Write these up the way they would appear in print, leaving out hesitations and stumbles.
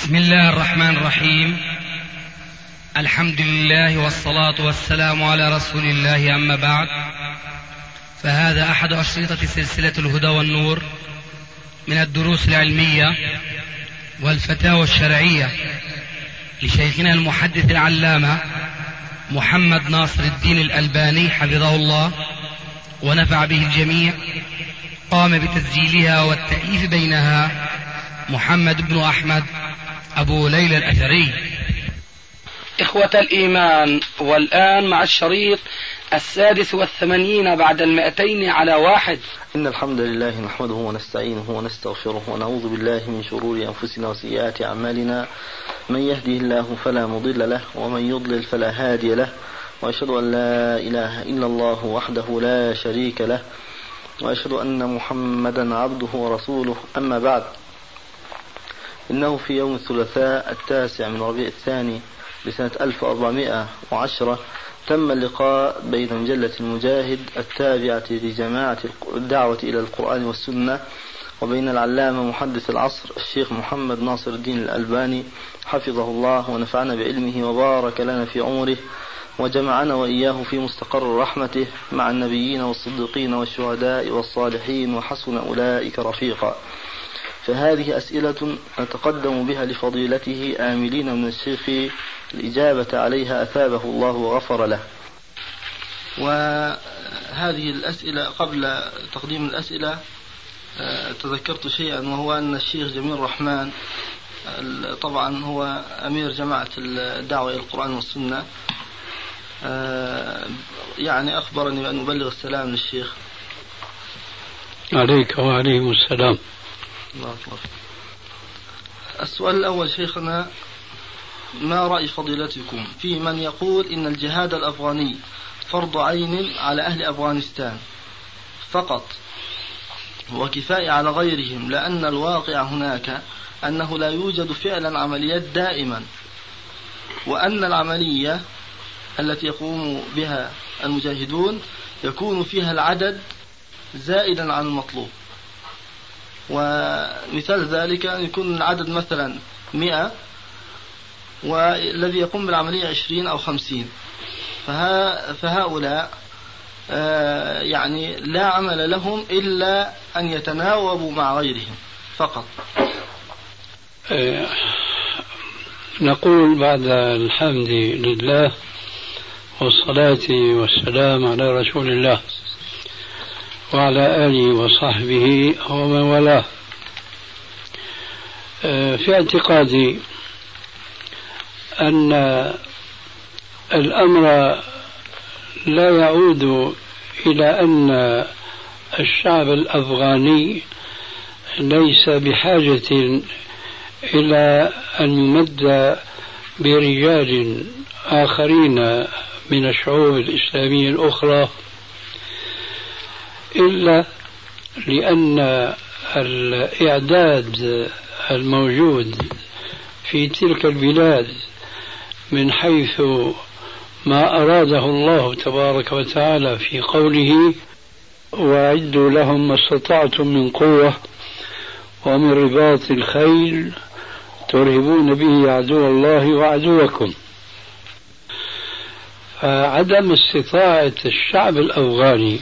بسم الله الرحمن الرحيم. الحمد لله والصلاة والسلام على رسول الله، أما بعد، فهذا أحد أشرطة سلسلة الهدى والنور من الدروس العلمية والفتاوى الشرعية لشيخنا المحدث العلامة محمد ناصر الدين الألباني حفظه الله ونفع به الجميع. قام بتسجيلها والتأليف بينها محمد بن أحمد أبو ليلى الأثري. إخوة الإيمان، والآن مع الشريط 86 بعد 200 إن الحمد لله نحمده ونستعينه ونستغفره ونعوذ بالله من شرور أنفسنا وسيئات أعمالنا. من يهده الله فلا مضل له ومن يضلل فلا هادي له، وأشهد أن لا إله إلا الله وحده لا شريك له، وأشهد أن محمدا عبده ورسوله. أما بعد، إنه في يوم الثلاثاء 9 من ربيع الثاني لسنة 1410 تم اللقاء بين مجلة المجاهد التابعة لجماعة الدعوة إلى القرآن والسنة وبين العلامة محدث العصر الشيخ محمد ناصر الدين الألباني حفظه الله ونفعنا بعلمه وبارك لنا في عمره، وجمعنا وإياه في مستقر رحمته مع النبيين والصديقين والشهداء والصالحين، وحسن أولئك رفيقا. فهذه أسئلة نتقدم بها لفضيلته آملين من الشيخ الإجابة عليها أثابه الله وغفر له. وهذه الأسئلة، قبل تقديم الأسئلة تذكرت شيئا، وهو أن الشيخ جميل الرحمن طبعا هو أمير جماعة الدعوة إلى القرآن والسنة، يعني أخبرني بأن أبلغ السلام للشيخ. عليك وعليهم السلام. الله أكبر. السؤال الأول شيخنا: ما رأي فضيلتكم في من يقول إن الجهاد الأفغاني فرض عين على أهل أفغانستان فقط وكفاية على غيرهم، لأن الواقع هناك أنه لا يوجد فعلا عمليات دائما، وأن العملية التي يقوم بها المجاهدون يكون فيها العدد زائدا عن المطلوب، ومثال ذلك يكون العدد مثلا 100 والذي يقوم بالعملية 20 أو 50، فهؤلاء يعني لا عمل لهم إلا أن يتناوبوا مع غيرهم فقط. نقول بعد الحمد لله والصلاة والسلام على رسول الله وعلى آله وصحبه ومن والاه. في اعتقادي أن الأمر لا يعود إلى أن الشعب الأفغاني ليس بحاجة إلى أن يمد برجال آخرين من الشعوب الإسلامية الأخرى، إلا لأن الإعداد الموجود في تلك البلاد من حيث ما أراده الله تبارك وتعالى في قوله: وأعدوا لهم ما استطعتم من قوة ومن رباط الخيل ترهبون به عدو الله وعدوكم. فعدم استطاعة الشعب الأفغاني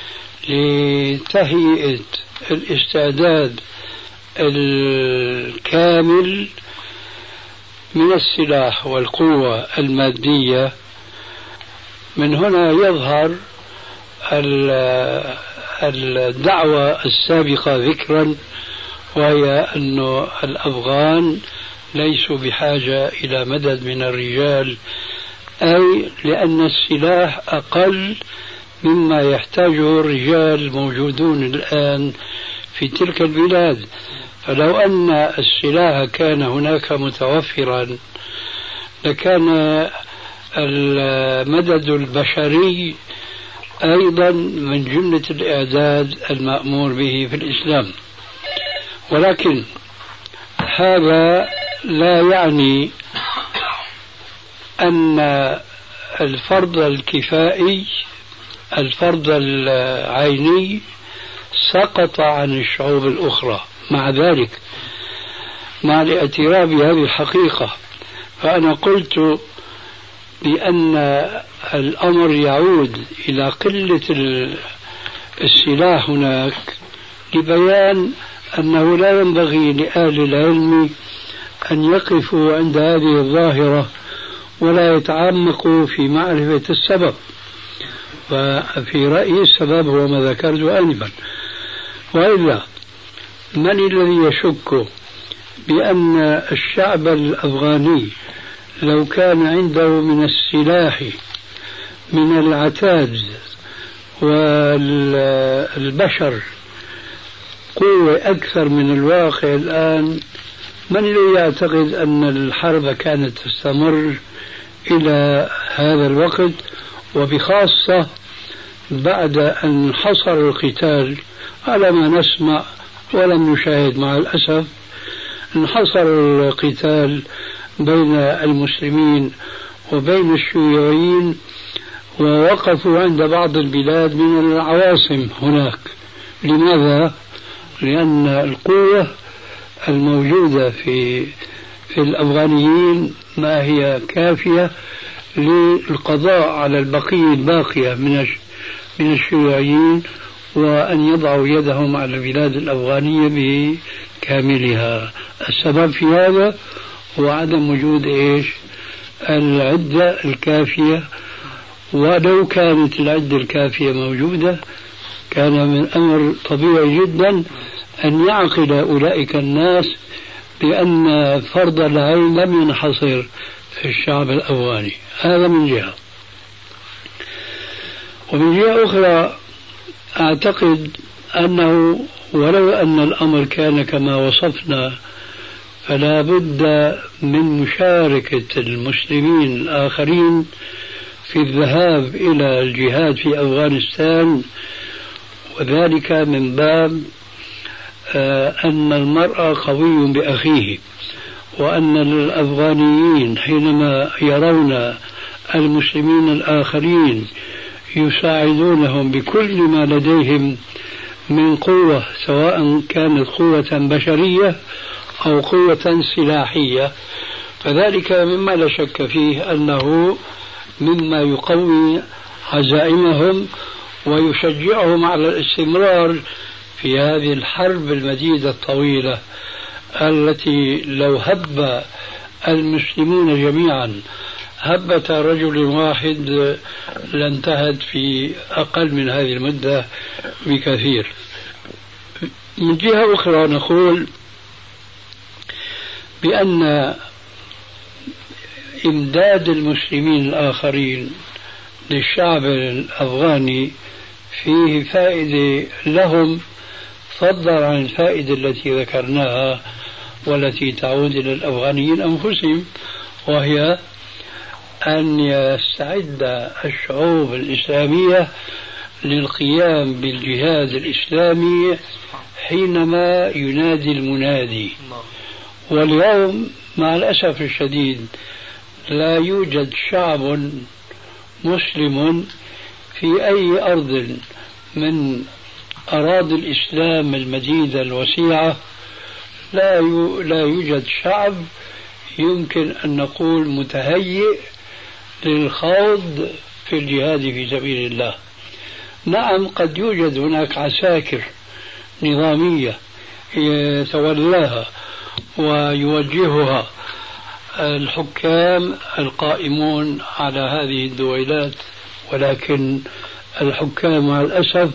لتهيئة الاستعداد الكامل من السلاح والقوة المادية، من هنا يظهر الدعوة السابقة ذكرا، وهي أن الأفغان ليسوا بحاجة إلى مدد من الرجال، أي لأن السلاح أقل مما يحتاجه الرجال الموجودون الآن في تلك البلاد. فلو أن السلاح كان هناك متوفرا لكان المدد البشري أيضا من جملة الإعداد المأمور به في الإسلام. ولكن هذا لا يعني أن الفرض الكفائي، الفرض العيني، سقط عن الشعوب الأخرى. مع ذلك مع الاعتراف بهذه الحقيقة، فأنا قلت بأن الأمر يعود إلى قلة السلاح هناك، لبيان أنه لا ينبغي لأهل العلم أن يقفوا عند هذه الظاهرة ولا يتعمقوا في معرفة السبب. ففي رأيي السبب هو ما ذكرت آنفا. وإلا من الذي يشك بأن الشعب الأفغاني لو كان عنده من السلاح من العتاد والبشر قوة أكثر من الواقع الآن، من الذي يعتقد أن الحرب كانت تستمر إلى هذا الوقت، وبخاصة بعد أن حصر القتال على ما نسمع ولم نشاهد مع الأسف، انحصر القتال بين المسلمين وبين الشيوعيين، ووقفوا عند بعض البلاد من العواصم هناك. لماذا؟ لأن القوة الموجودة في الأفغانيين ما هي كافية للقضاء على البقية الباقية من الشيوعيين، وأن يضعوا يدهم على البلاد الأفغانية بكاملها. السبب في هذا هو عدم وجود العدة الكافية، ولو كانت العدة الكافية موجودة كان من أمر طبيعي جدا أن يعقل أولئك الناس بأن فرض العين لم ينحصر في الشعب الأفغاني. هذا من جهة. ومن جهة أخرى أعتقد أنه ولو أن الأمر كان كما وصفنا، فلا بد من مشاركة المسلمين الآخرين في الذهاب إلى الجهاد في أفغانستان، وذلك من باب أن المرء قوي بأخيه، وأن الأفغانيين حينما يرون المسلمين الآخرين يساعدونهم بكل ما لديهم من قوة، سواء كانت قوة بشرية أو قوة سلاحية، فذلك مما لا شك فيه أنه مما يقوي عزائمهم ويشجعهم على الاستمرار في هذه الحرب المديدة الطويلة، التي لو هب المسلمون جميعا هبة رجل واحد لانتهت في أقل من هذه المدة بكثير. من جهة أخرى نقول بأن إمداد المسلمين الآخرين للشعب الأفغاني فيه فائدة لهم، فضلا عن الفائدة التي ذكرناها والتي تعود إلى الأفغانيين أنفسهم، وهي أن يستعد الشعوب الإسلامية للقيام بالجهاد الإسلامي حينما ينادي المنادي. واليوم مع الأسف الشديد لا يوجد شعب مسلم في أي أرض من أراضي الإسلام المديدة الوسيعة، لا يوجد شعب يمكن أن نقول متهيئ للخوض في الجهاد في سبيل الله. نعم، قد يوجد هناك عساكر نظامية يتولاها ويوجهها الحكام القائمون على هذه الدويلات، ولكن الحكام مع الأسف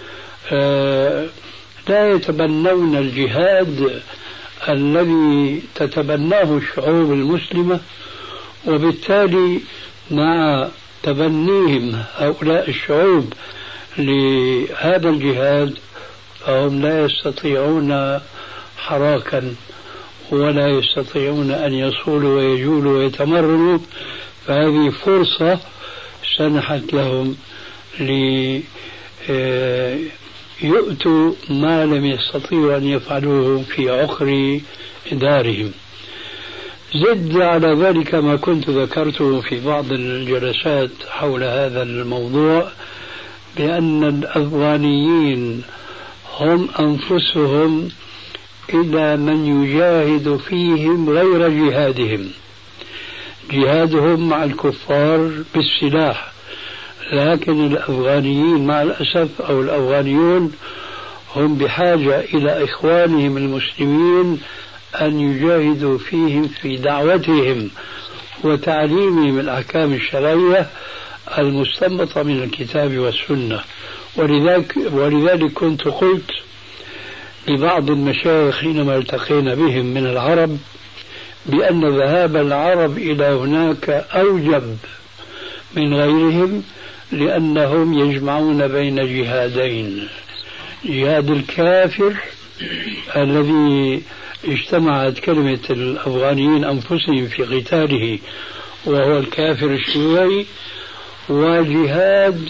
لا يتبنون الجهاد الذي تتبناه الشعوب المسلمة، وبالتالي مع تبنيهم هؤلاء الشعوب لهذا الجهاد فهم لا يستطيعون حراكا ولا يستطيعون أن يصولوا ويجولوا ويتمرنوا. فهذه فرصة سنحت لهم ليؤتوا ما لم يستطيعوا أن يفعلوه في عقر دارهم. زد على ذلك ما كنت ذكرته في بعض الجلسات حول هذا الموضوع، بأن الأفغانيين هم أنفسهم إلى من يجاهد فيهم غير جهادهم. جهادهم مع الكفار بالسلاح، لكن الأفغانيين مع الأسف أو الأفغانيون هم بحاجة إلى إخوانهم المسلمين أن يجاهدوا فيهم في دعوتهم وتعليمهم الأحكام الشرعية المستنبطة من الكتاب والسنة. ولذلك كنت قلت لبعض المشايخ حينما التقينا بهم من العرب بأن ذهاب العرب إلى هناك أوجب من غيرهم، لأنهم يجمعون بين جهادين: جهاد الكافر الذي اجتمعت كلمة الأفغانيين أنفسهم في قتاله وهو الكافر الشيوعي، وجهاد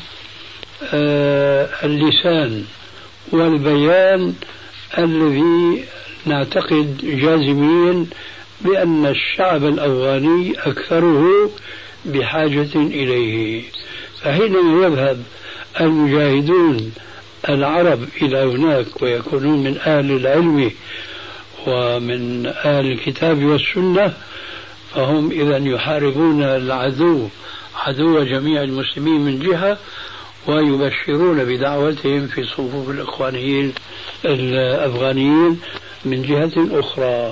اللسان والبيان الذي نعتقد جازمين بأن الشعب الأفغاني أكثره بحاجة إليه. فحينما يذهب المجاهدون العرب إلى هناك ويكونون من أهل العلم ومن أهل الكتاب والسنة، فهم إذا يحاربون العدو، عدو جميع المسلمين من جهة، ويبشرون بدعوتهم في صفوف الإخوانيين الأفغانيين من جهة أخرى.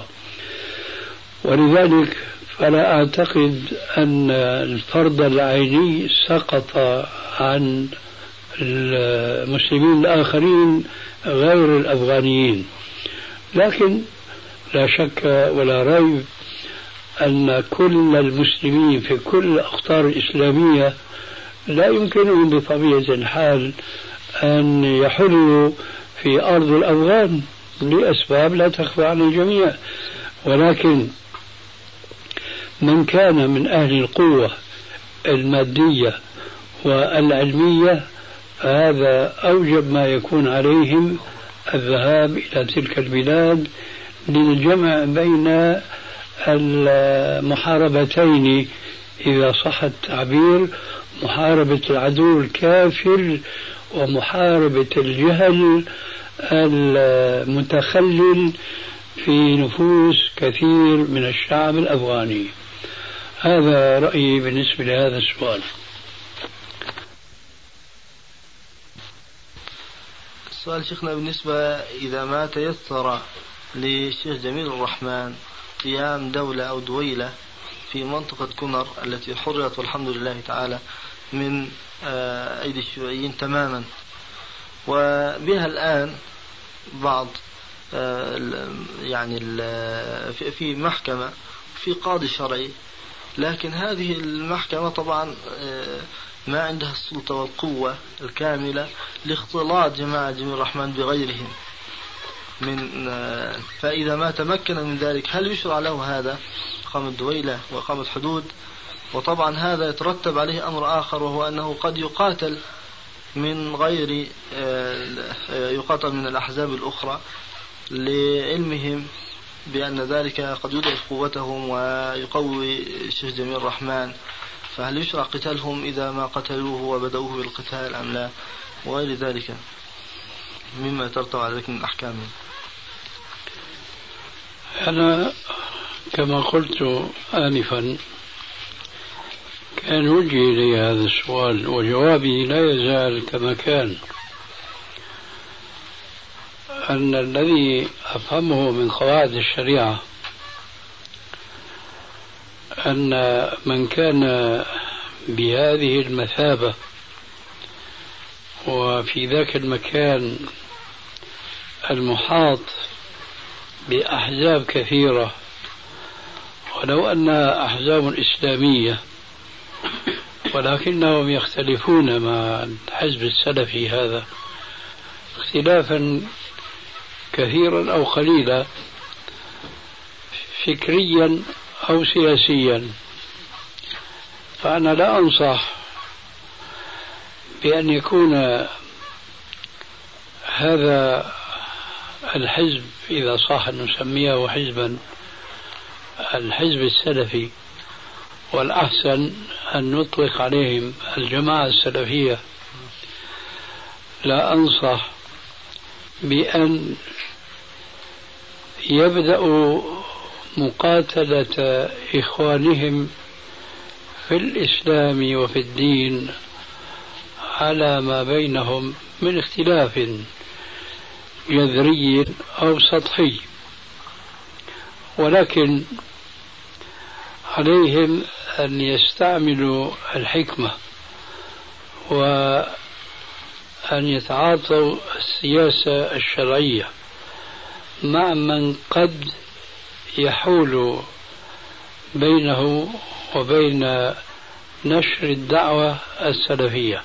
ولذلك فلا أعتقد أن الفرض العيني سقط عن المسلمين الآخرين غير الأفغانيين، لكن لا شك ولا ريب أن كل المسلمين في كل الأقطار الإسلامية لا يمكنهم بطبيعة الحال أن يحلوا في أرض الأفغان لأسباب لا تخفى عن الجميع، ولكن من كان من أهل القوة المادية والعلمية هذا أوجب ما يكون عليهم الذهاب إلى تلك البلاد للجمع بين المحاربتين إذا صح التعبير: محاربة العدو الكافر ومحاربة الجهل المتخلل في نفوس كثير من الشعب الأفغاني. هذا رأيي بالنسبة لهذا السؤال. السؤال شيخنا بالنسبة إذا ما تيسر للشيخ جميل الرحمن قيام دولة أو دويلة في منطقة كونر التي حررت والحمد لله تعالى من أيدي الشيوعيين تماما، وبها الآن بعض يعني في محكمة في قاضي شرعي، لكن هذه المحكمة طبعا ما عندها السلطة والقوة الكاملة لاختلاط جماعة جميل الرحمن بغيرهم فإذا ما تمكن من ذلك هل يشرع له هذا إقامة دويلة وإقامة حدود؟ وطبعا هذا يترتب عليه أمر آخر، وهو أنه قد يقاتل من غير يقاتل من الأحزاب الأخرى لعلمهم بأن ذلك قد يضعف قوتهم ويقوي الشيخ جميل الرحمن، فهل يشرع قتالهم إذا ما قتلوه وبدأوه بالقتال أم لا؟ وغير ذلك مما يترتب على ذلك من الأحكام. أنا كما قلت آنفا كان وجهي لي هذا السؤال وجوابي لا يزال كما كان، أن الذي أفهمه من قواعد الشريعة أن من كان بهذه المثابة وفي ذاك المكان المحاط بأحزاب كثيرة، ولو أنها أحزاب إسلامية ولكنهم يختلفون مع الحزب السلفي هذا اختلافا كثيرا أو قليلا فكريا أو سياسيا، فأنا لا أنصح بأن يكون هذا الحزب إذا صح أن نسميه حزبا الحزب السلفي، والأحسن أن نطلق عليهم الجماعة السلفية، لا أنصح بأن يبدأوا مقاتلة إخوانهم في الإسلام وفي الدين على ما بينهم من اختلاف جذري أو سطحي، ولكن عليهم أن يستعملوا الحكمة وأن يتعاطوا السياسة الشرعية مع من قد يحول بينه وبين نشر الدعوة السلفية،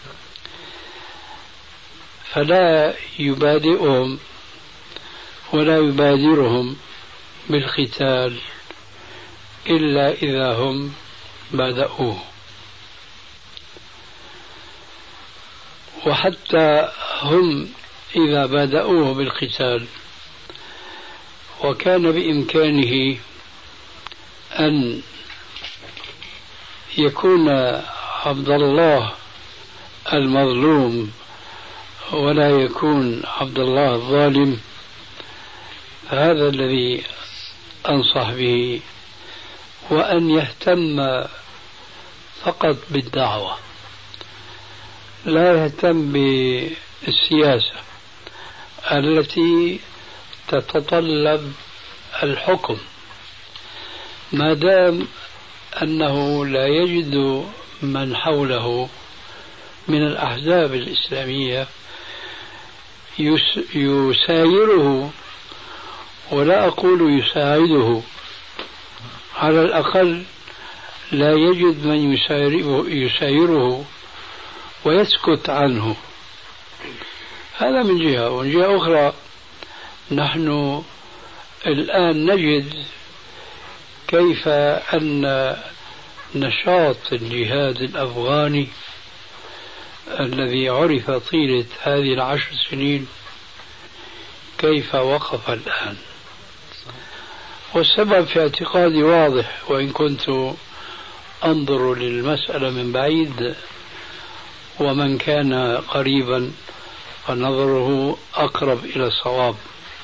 فلا يبادئهم ولا يبادرهم بالقتال إلا إذا هم بدأوه. وحتى هم إذا بدأوه بالقتال وكان بإمكانه أن يكون عبد الله المظلوم ولا يكون عبد الله الظالم، هذا الذي أنصح به، وأن يهتم فقط بالدعوة، لا يهتم بالسياسة التي تتطلب الحكم، ما دام أنه لا يجد من حوله من الأحزاب الإسلامية يسايره، ولا أقول يساعده، على الأقل لا يجد من يسايره ويسكت عنه. هذا من جهة. ومن جهة أخرى نحن الآن نجد كيف أن نشاط الجهاد الأفغاني الذي عرف طيلة هذه 10 سنين كيف وقف الآن. والسبب في اعتقادي واضح، وإن كنت أنظر للمسألة من بعيد، ومن كان قريبا فنظره أقرب إلى الصواب.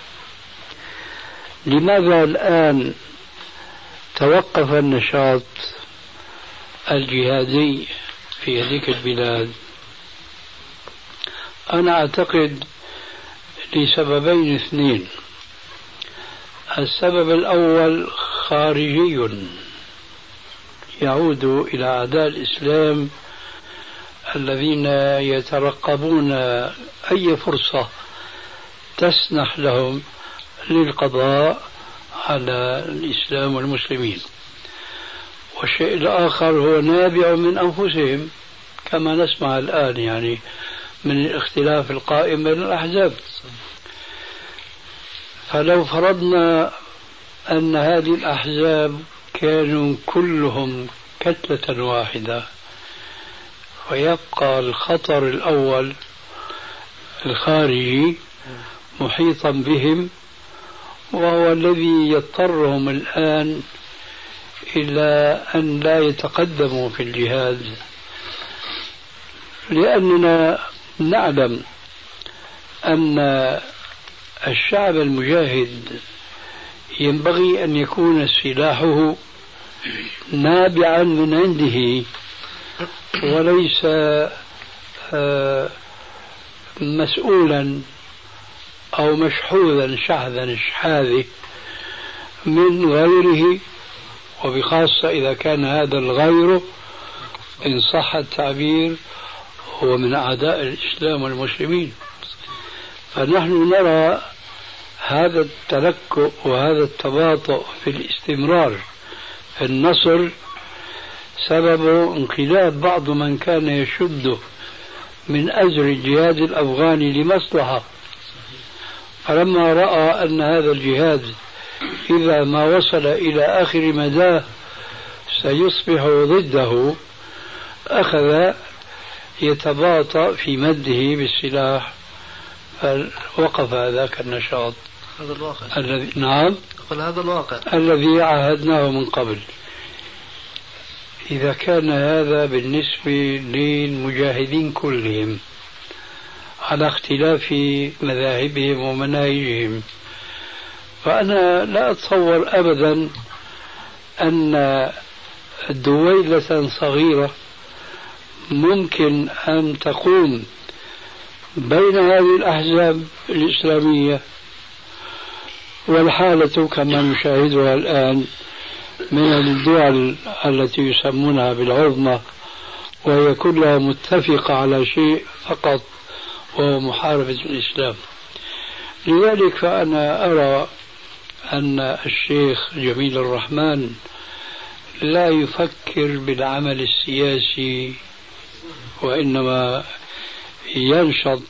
لماذا الآن توقف النشاط الجهادي في هذه البلاد؟ أنا أعتقد لسببين اثنين. السبب الأول خارجي يعود إلى أعداء الإسلام الذين يترقبون أي فرصة تسنح لهم للقضاء على الإسلام والمسلمين. والشيء الآخر هو نابع من أنفسهم، كما نسمع الآن يعني من الاختلاف القائم بين الأحزاب. فلو فرضنا أن هذه الأحزاب كانوا كلهم كتلة واحدة، ويبقى الخطر الأول الخارجي محيطا بهم، وهو الذي يضطرهم الآن إلى أن لا يتقدموا في الجهاد، لأننا نعلم أن الشعب المجاهد ينبغي أن يكون سلاحه نابعا من عنده، وليس مسؤولا أو مشحوذا شحذا شحاذه من غيره، وبخاصة إذا كان هذا الغير إن صح التعبير هو من أعداء الإسلام والمسلمين. فنحن نرى هذا التلكؤ وهذا التباطؤ في الاستمرار في النصر سبب انقلاب بعض من كان يشد من أجر الجهاد الأفغاني لمصلحة، فلما رأى أن هذا الجهاد إذا ما وصل إلى آخر مداه سيصبح ضده، أخذ يتباطأ في مده بالسلاح، فوقف ذاك النشاط. هذا الواقع الذي نعم هذا الواقع الذي عاهدناه من قبل. إذا كان هذا بالنسبة للمجاهدين كلهم على اختلاف مذاهبهم ومناهجهم، فأنا لا أتصور أبدا أن دويلة صغيرة ممكن أن تقوم بين هذه الأحزاب الإسلامية والحالة كما نشاهدها الآن من الدول التي يسمونها بالعظمى، وهي كلها متفقة على شيء فقط وهو محاربة الإسلام. لذلك فأنا أرى أن الشيخ جميل الرحمن لا يفكر بالعمل السياسي، وإنما ينشط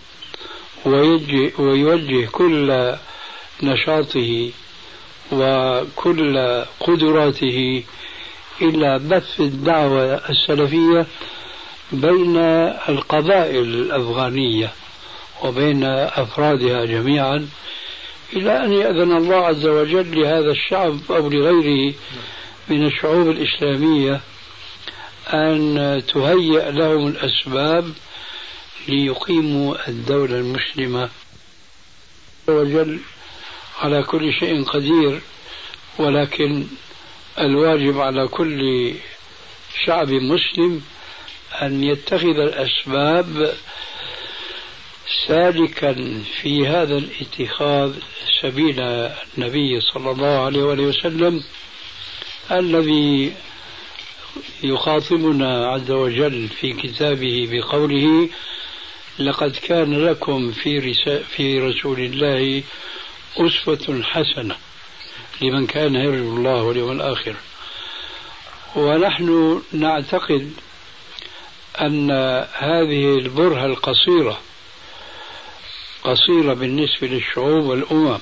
ويوجه كل نشاطه وكل قدراته إلى بث الدعوة السلفية بين القبائل الأفغانية وبين أفرادها جميعا، إلى أن يأذن الله عز وجل لهذا الشعب أو لغيره من الشعوب الإسلامية أن تهيئ لهم الأسباب ليقيموا الدولة المسلمة. وجل على كل شيء قدير، ولكن الواجب على كل شعب مسلم أن يتخذ الأسباب سالكا في هذا الاتخاذ سبيل النبي صلى الله عليه وسلم الذي يخاطبنا عز وجل في كتابه بقوله: لقد كان لكم في رسول الله أسوة حسنة لمن كان يرجو الله واليوم الآخر. ونحن نعتقد أن هذه البرهة القصيرة قصيرة بالنسبة للشعوب والأمم،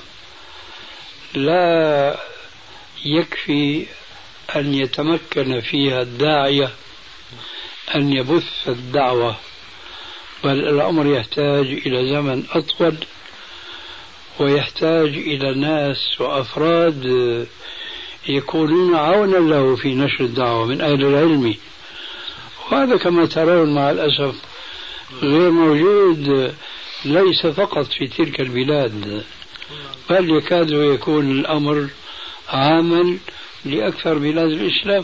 لا يكفي أن يتمكن فيها الداعية أن يبث الدعوة، بل الأمر يحتاج إلى زمن أطول، ويحتاج إلى ناس وأفراد يكونون عونا له في نشر الدعوة من أهل العلم. وهذا كما ترون مع الأسف غير موجود، ليس فقط في تلك البلاد، بل يكاد يكون الأمر عاما لأكثر بلاد الإسلام.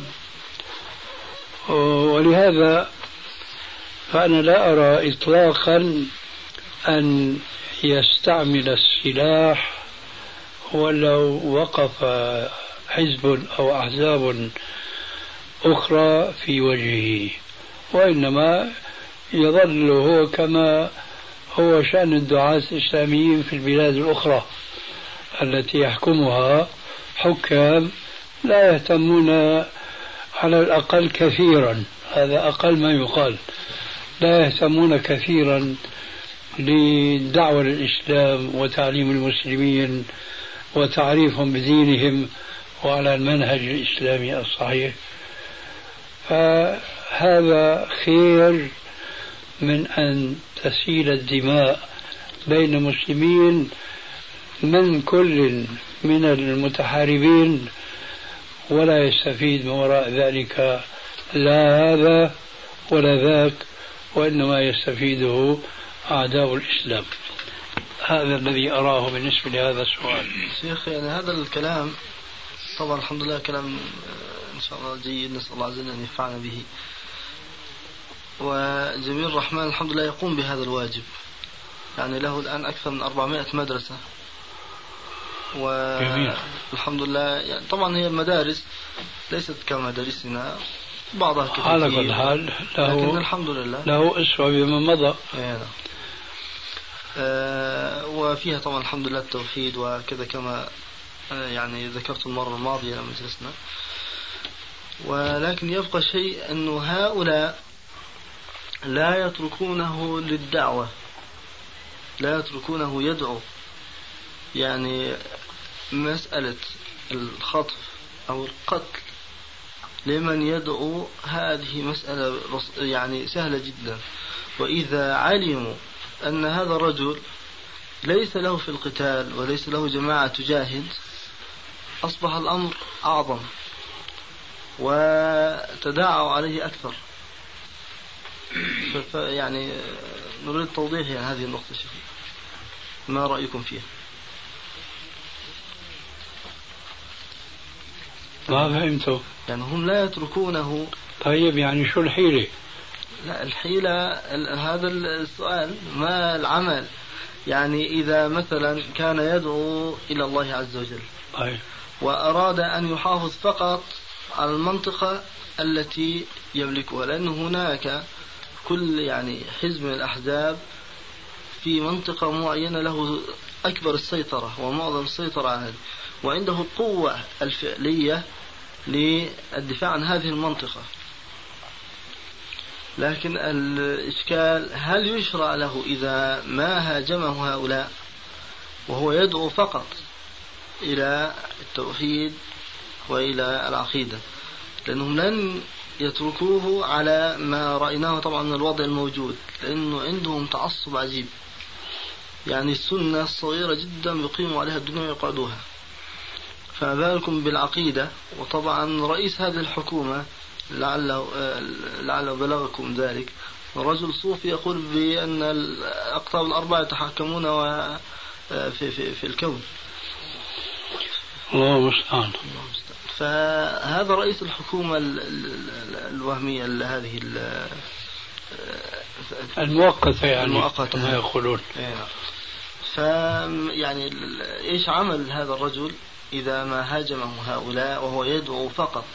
ولهذا فأنا لا أرى إطلاقا أن يستعمل السلاح ولو وقف حزب أو أحزاب أخرى في وجهه، وإنما يظل هو كما هو شأن الدعاة الإسلاميين في البلاد الأخرى التي يحكمها حكام لا يهتمون على الأقل كثيرا، هذا أقل ما يقال، لا يهتمون كثيرا للدعوة للإسلام وتعليم المسلمين وتعريفهم بدينهم وعلى المنهج الإسلامي الصحيح. فهذا خير من أن تسيل الدماء بين مسلمين من كل من المتحاربين ولا يستفيد من وراء ذلك لا هذا ولا ذاك، وإنما يستفيده أعداء الإسلام. هذا الذي أراه بالنسبة لهذا السؤال. شيخ، يعني هذا الكلام طبعا الحمد لله كلام إن شاء الله جيد، نسأل الله عز وجل أن ينفعنا به. وجميل الرحمن الحمد لله يقوم بهذا الواجب، يعني له الآن أكثر من 400 مدرسة، والحمد لله. يعني طبعا هي المدارس ليست كمدارسنا، بعضها كثير، على كل حال لكن الحمد لله له أسوة بما مضى. وفيها طبعا الحمد لله التوحيد وكذا كما يعني ذكرت المرة الماضية مجلسنا. ولكن يبقى شيء أنه هؤلاء لا يتركونه للدعوة، لا يتركونه يدعو. يعني مسألة الخطف أو القتل لمن يدعو هذه مسألة يعني سهلة جدا. وإذا علموا أن هذا الرجل ليس له في القتال وليس له جماعة تجاهد، أصبح الأمر أعظم وتداعوا عليه أكثر. يعني نريد توضيح يعني هذه النقطة شيخ، ما رأيكم فيها؟ ما فهمته. يعني هم لا يتركونه. طيب يعني شو الحيلة؟ لا الحيلة هذا السؤال، ما العمل؟ يعني إذا مثلا كان يدعو إلى الله عز وجل وأراد أن يحافظ فقط على المنطقة التي يملكها، لأن هناك كل يعني حزب من الأحزاب في منطقة معينة له أكبر السيطرة ومعظم السيطرة على هذه، وعنده القوة الفعلية للدفاع عن هذه المنطقة. لكن الإشكال هل يشرع له إذا ما هاجمه هؤلاء وهو يدعو فقط إلى التوحيد وإلى العقيدة، لأنهم لن يتركوه على ما رأيناه طبعا من الوضع الموجود، لأنه عندهم تعصب عجيب. يعني السنة الصغيرة جدا يقيموا عليها الدنيا ويقعدوها، فما بالكم بالعقيدة. وطبعا رئيس هذه الحكومة لعله بلغكم ذلك، رجل صوفي يقول بأن الأقطاب الأربعة يتحكمون في الكون. الله المستعان. فهذا رئيس الحكومة الوهمية هذه المؤقتة، يعني المؤقتة كما يقولون. يعني إيش عمل هذا الرجل إذا ما هاجمه هؤلاء وهو يدعو فقط،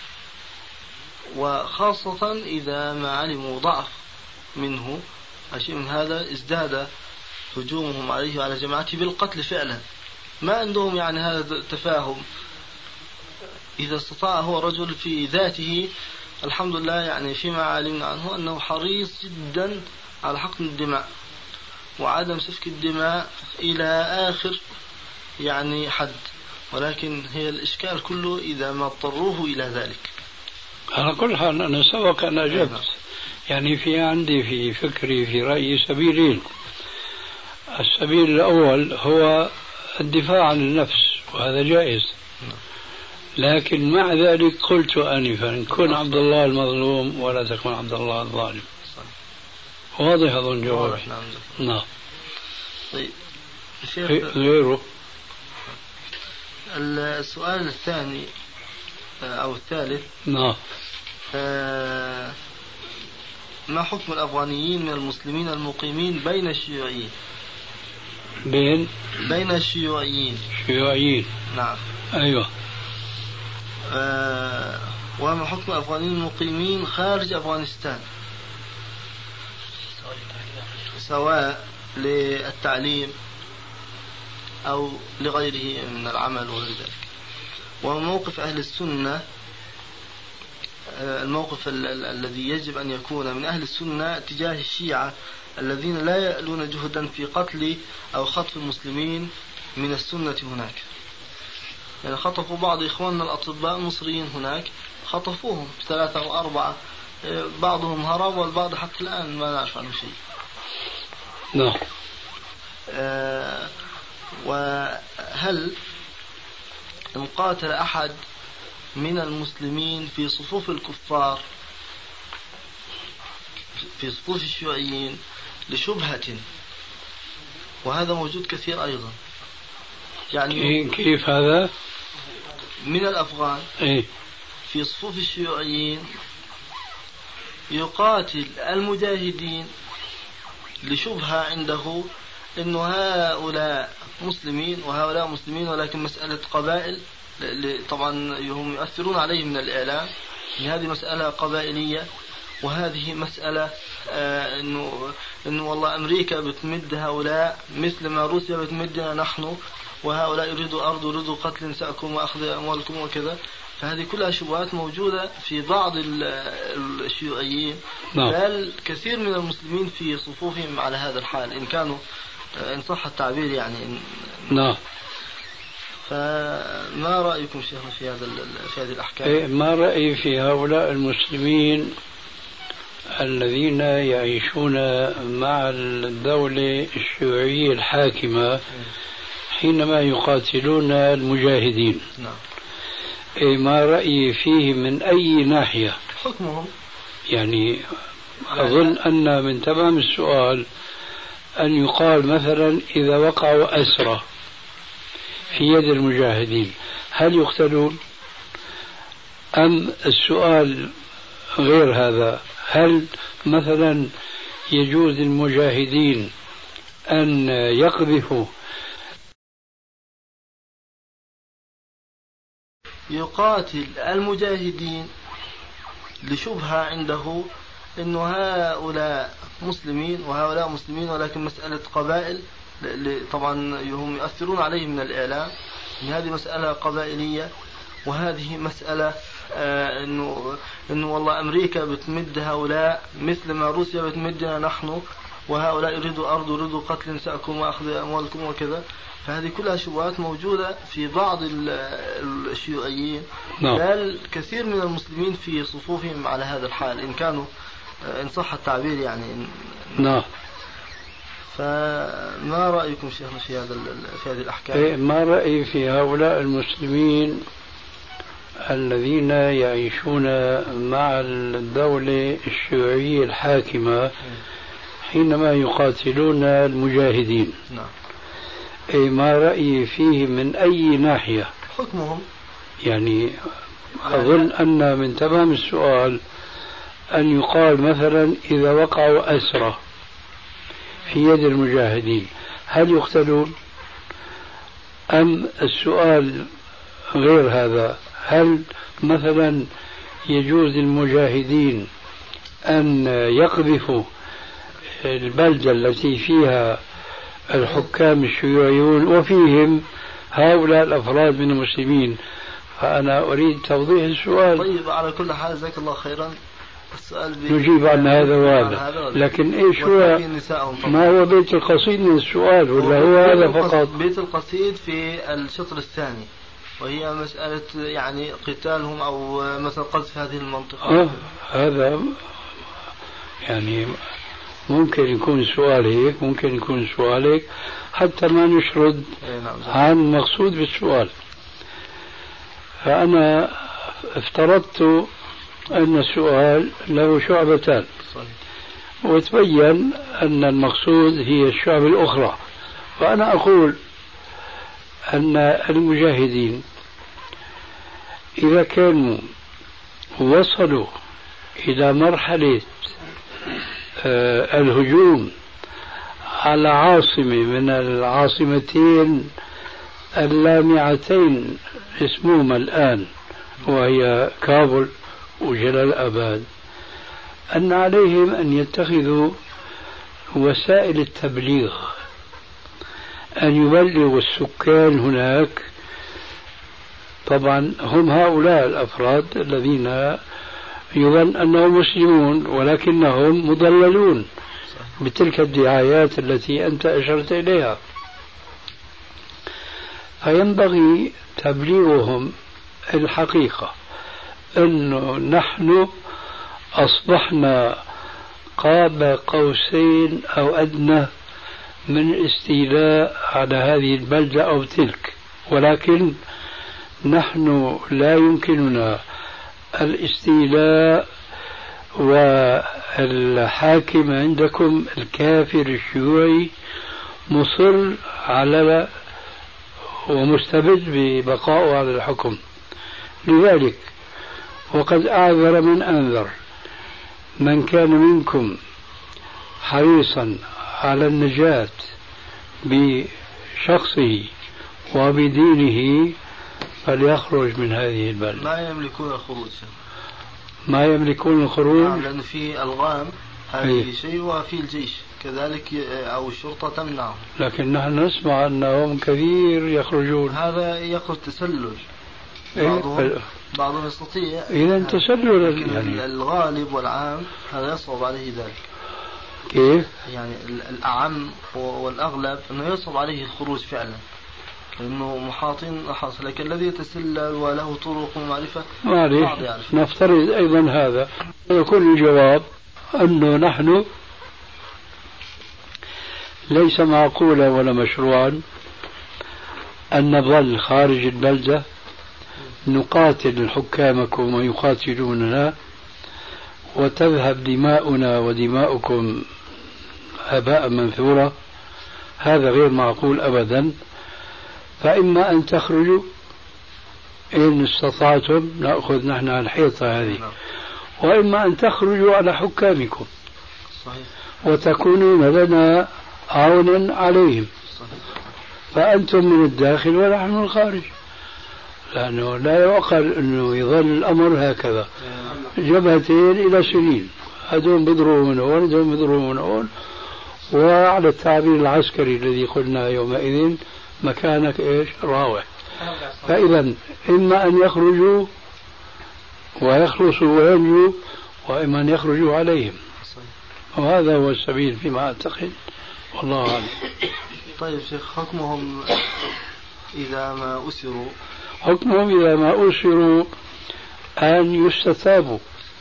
وخاصة إذا ما علموا ضعف منه شيء من هذا، ازداد هجومهم عليه وعلى جماعته بالقتل فعلا. ما عندهم يعني هذا التفاهم. إذا استطاع هو رجل في ذاته الحمد لله، يعني فيما علمنا عنه أنه حريص جدا على حقن الدماء وعدم سفك الدماء إلى آخر يعني حد، ولكن هي الإشكال كله إذا ما اضطروه إلى ذلك. على كل حال أنا سبق أن أجبت. يعني في عندي في فكري في رأيي سبيلين. السبيل الأول هو الدفاع عن النفس، وهذا جائز، لكن مع ذلك قلت آنفا كن عبد الله المظلوم ولا تكن عبد الله الظالم. واضح أظن جوابي. نعم. طيب غيره. السؤال الثاني أو الثالث. نعم. ما حكم الأفغانيين من المسلمين المقيمين بين الشيوعيين؟ بين الشيوعيين. شيوعيين. نعم. أيوة. وما حكم الأفغانيين المقيمين خارج أفغانستان، سواء للتعليم أو لغيره من العمل وغير ذلك؟ وموقف أهل السنة، الموقف الذي يجب أن يكون من أهل السنة تجاه الشيعة الذين لا يألون جهدا في قتل أو خطف المسلمين من السنة هناك. يعني خطفوا بعض إخواننا الأطباء المصريين هناك، خطفوهم 3 أو 4، بعضهم هرب والبعض حتى الآن ما نعرف عنه شيء. نعم. وهل إن قاتل أحد من المسلمين في صفوف الكفار في صفوف الشيوعيين لشبهة، وهذا موجود كثير أيضا، يعني كيف هذا من الأفغان في صفوف الشيوعيين يقاتل المجاهدين لشبهة عنده إنه هؤلاء مسلمين وهؤلاء مسلمين، ولكن مسألة قبائل. طبعا هم يؤثرون عليه من الإعلام إن هذه مسألة قبائلية، وهذه مسألة إنه والله أمريكا بتمد هؤلاء مثل ما روسيا بتمدنا نحن، وهؤلاء يريدوا أرض يريدوا قتل نساءكم وأخذ أموالكم وكذا. فهذه كلها شبهات موجودة في بعض الشيوعيين، بل كثير من المسلمين في صفوفهم على هذا الحال إن كانوا إن صح التعبير يعني. نعم. فما رأيكم شيخنا في هذه الأحكام؟ ما رأيي في هؤلاء المسلمين الذين يعيشون مع الدولة الشيوعية الحاكمة حينما يقاتلون المجاهدين؟ نعم. ما رأيي فيه من أي ناحية؟ حكمهم يعني أظن أن من تمام السؤال أن يقال مثلا إذا وقعوا أسرى في يد المجاهدين هل يقتلون؟ أم السؤال غير هذا، هل مثلا يجوز للمجاهدين أن يقذفوا؟ يقاتل المجاهدين لشبهة عنده أنه هؤلاء مسلمين وهؤلاء مسلمين، ولكن مسألة قبائل طبعا هم يؤثرون عليه من الإعلام أن هذه مسألة قبائلية، وهذه مسألة أنه والله أمريكا بتمد هؤلاء مثل ما روسيا بتمدنا نحن، وهؤلاء يريدوا أرض يريدوا قتل نساءكم وأخذ أموالكم وكذا. فهذه كلها شبهات موجودة في بعض الشيوعيين، بل كثير من المسلمين في صفوفهم على هذا الحال إن كانوا، إن صح التعبير يعني. نعم. فما رأيكم شيخنا في هذه الأحكام؟ ما رأيي في هؤلاء المسلمين الذين يعيشون مع الدولة الشيوعية الحاكمة حينما يقاتلون المجاهدين؟ نعم. ما رأيي فيه من أي ناحية؟ حكمهم يعني أظن أن من تمام السؤال أن يقال مثلا إذا وقعوا أسرى في يد المجاهدين هل يقتلون؟ أم السؤال غير هذا، هل مثلا يجوز للمجاهدين أن يقذفوا البلدة التي فيها الحكام الشيوعيون وفيهم هؤلاء الأفراد من المسلمين؟ فأنا أريد توضيح السؤال. طيب، على كل حال جزاك الله خيرا. السؤال نجيب عن هذا وهذا، لكن إيش هو ما هو بيت القصيد من السؤال، ولا هو هذا فقط؟ بيت القصيد في الشطر الثاني، وهي مسألة يعني قتالهم أو مثلا قذف هذه المنطقة. هذا يعني ممكن يكون سؤال هيك، ممكن يكون سؤال هيك، حتى ما نشرد عن المقصود بالسؤال. فأنا افترضت أن السؤال له شعبتان، وتبين أن المقصود هي الشعب الأخرى. فأنا أقول أن المجاهدين إذا كانوا وصلوا إلى مرحلة الهجوم على عاصمة من العاصمتين اللامعتين اسمهما الآن وهي كابول وجلال آباد، أن عليهم أن يتخذوا وسائل التبليغ، أن يبلغوا السكان هناك. طبعا هم هؤلاء الأفراد الذين يظن أنهم مسلمون ولكنهم مضللون بتلك الدعايات التي أنت أشرت إليها، فينبغي تبليغهم الحقيقة أنه نحن أصبحنا قاب قوسين أو أدنى من الاستيلاء على هذه البلدة أو تلك، ولكن نحن لا يمكننا الاستيلاء، والحاكم عندكم الكافر الشيوعي مصر على ومستبد ببقائه على الحكم. لذلك وقد أعذر من أنذر من كان منكم حريصا على النجاة بشخصه وبدينه فليخرج من هذه البلدة. ما يملكون الخروج، ما يملكون الخروج، لأن في ألغام هذه شيء، وفي الجيش كذلك أو الشرطة تمنعهم. لكن نحن نسمع أنهم كثير يخرجون. هذا يخرج تسلل، بعضهم يستطيع. إذا تسلل يعني الغالب والعام هذا يصعب عليه ذلك. كيف؟ يعني الأعم والأغلب أنه يصعب عليه الخروج فعلا، لأنه محاطين حاصل، لكن الذي يتسلل وله طرق ومعرفة نفترض أيضا هذا. يكون الجواب أنه نحن ليس معقولا ولا مشروعا أن نظل خارج البلدة نقاتل حكامكم ويقاتلوننا وتذهب دماؤنا ودماؤكم هباء منثورا. هذا غير معقول أبدا. فإما أن تخرجوا إن استطعتم نأخذ نحن الحيطة هذه، وإما أن تخرجوا على حكامكم وتكونون لنا عونا عليهم، فأنتم من الداخل ونحن من الخارج، لأنه لا يعقل أنه يظل الأمر هكذا جبهتين إلى سنين، هذول بيضربوا من هون هذول بيضربوا من هون، وعلى التعبير العسكري الذي قلنا يومئذ مكانك إيش راوح. فإذا إما أن يخرجوا ويخلصوا وينجوا، وإما أن يخرجوا عليهم، وهذا هو السبيل فيما أعتقد، والله أعلم. طيب شيخ، حكمهم إذا ما أسروا؟ حكمهم إذا ما أسروا أن يستتابوا،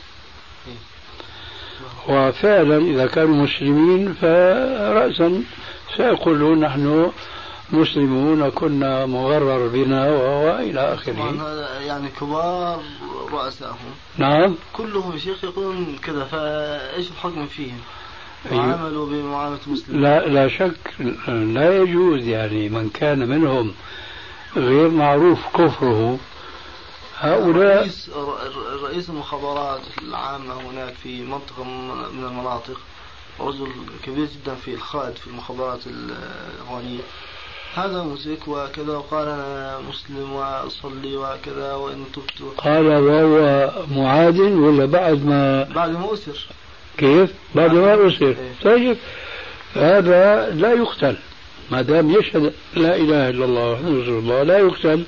وفعلا إذا كانوا مسلمين فرأسا سيقولون نحن مسلمون كنا مغرر بنا وإلى آخره. يعني كبار رؤسائهم نعم كلهم شيخ يقولون كذا، فإيش الحكم فيهم؟ وعملوا بمعاملة مسلمين؟ لا شك لا يجوز، يعني من كان منهم غير معروف كفره هؤلاء. رئيس المخابرات العامة هناك في منطقة من المناطق، رجل كبير جدا في الخالد في المخابرات الأفغانية، هذا مشرك وكذا، وقال أنا مسلم وأصلي وكذا وإن تبت. قال وهو معادن ولا بعد ما أسر؟ كيف؟ بعد ما أسر. طيب هذا لا يقتل ما دام يشهد لا إله إلا الله وحده رسول الله، لا يقتل،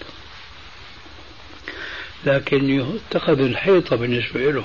لكن يتخذ الحيطة بالنسبة له.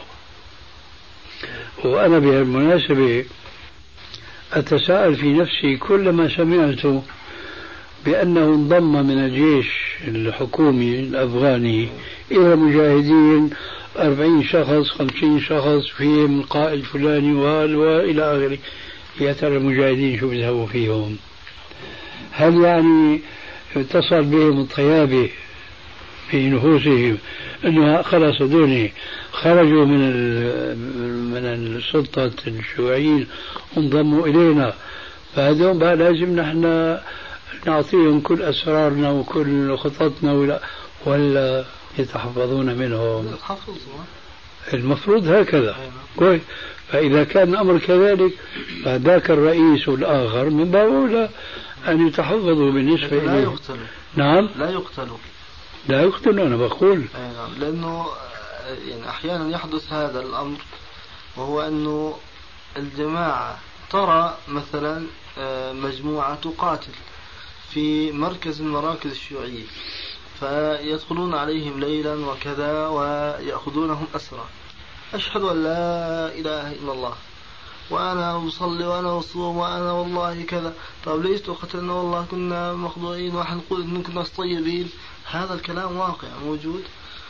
وأنا بهالمناسبة أتساءل في نفسي كلما سمعت بأنه انضم من الجيش الحكومي الأفغاني إلى مجاهدين 40 شخص 50 شخص فيهم القائد فلاني وإلى آخره، يا ترى المجاهدين شو بيذهبوا فيهم؟ هل يعني اتصل بهم الطيابة في نفوسهم أنه خلاص هذول خرجوا من السلطة الشيوعيين وانضموا إلينا، فهذول بقى لازم نحن نعطيهم كل أسرارنا وكل خططنا ولا يتحفظون منهم؟ المفروض هكذا. كويس. فإذا كان الأمر كذلك فذاك الرئيس والآخر من باب أولى أن يتحفظوا بالنسبة إليه. لا يقتلوا. نعم لا يقتلوا أنا بقول نعم. لأنه يعني أحيانا يحدث هذا الأمر، وهو أنه الجماعة ترى مثلا مجموعة تقاتل في مركز من المراكز الشيوعية، فيدخلون عليهم ليلا وكذا ويأخذونهم أسرى، أشهد أن لا إله إلا الله وأنا أصلي وأنا أصوم وأنا والله كذا، طيب ليش قتلنا؟ والله كنا مخضوعين وحنقول إن كنا طيبين. هذا الكلام واقع موجود.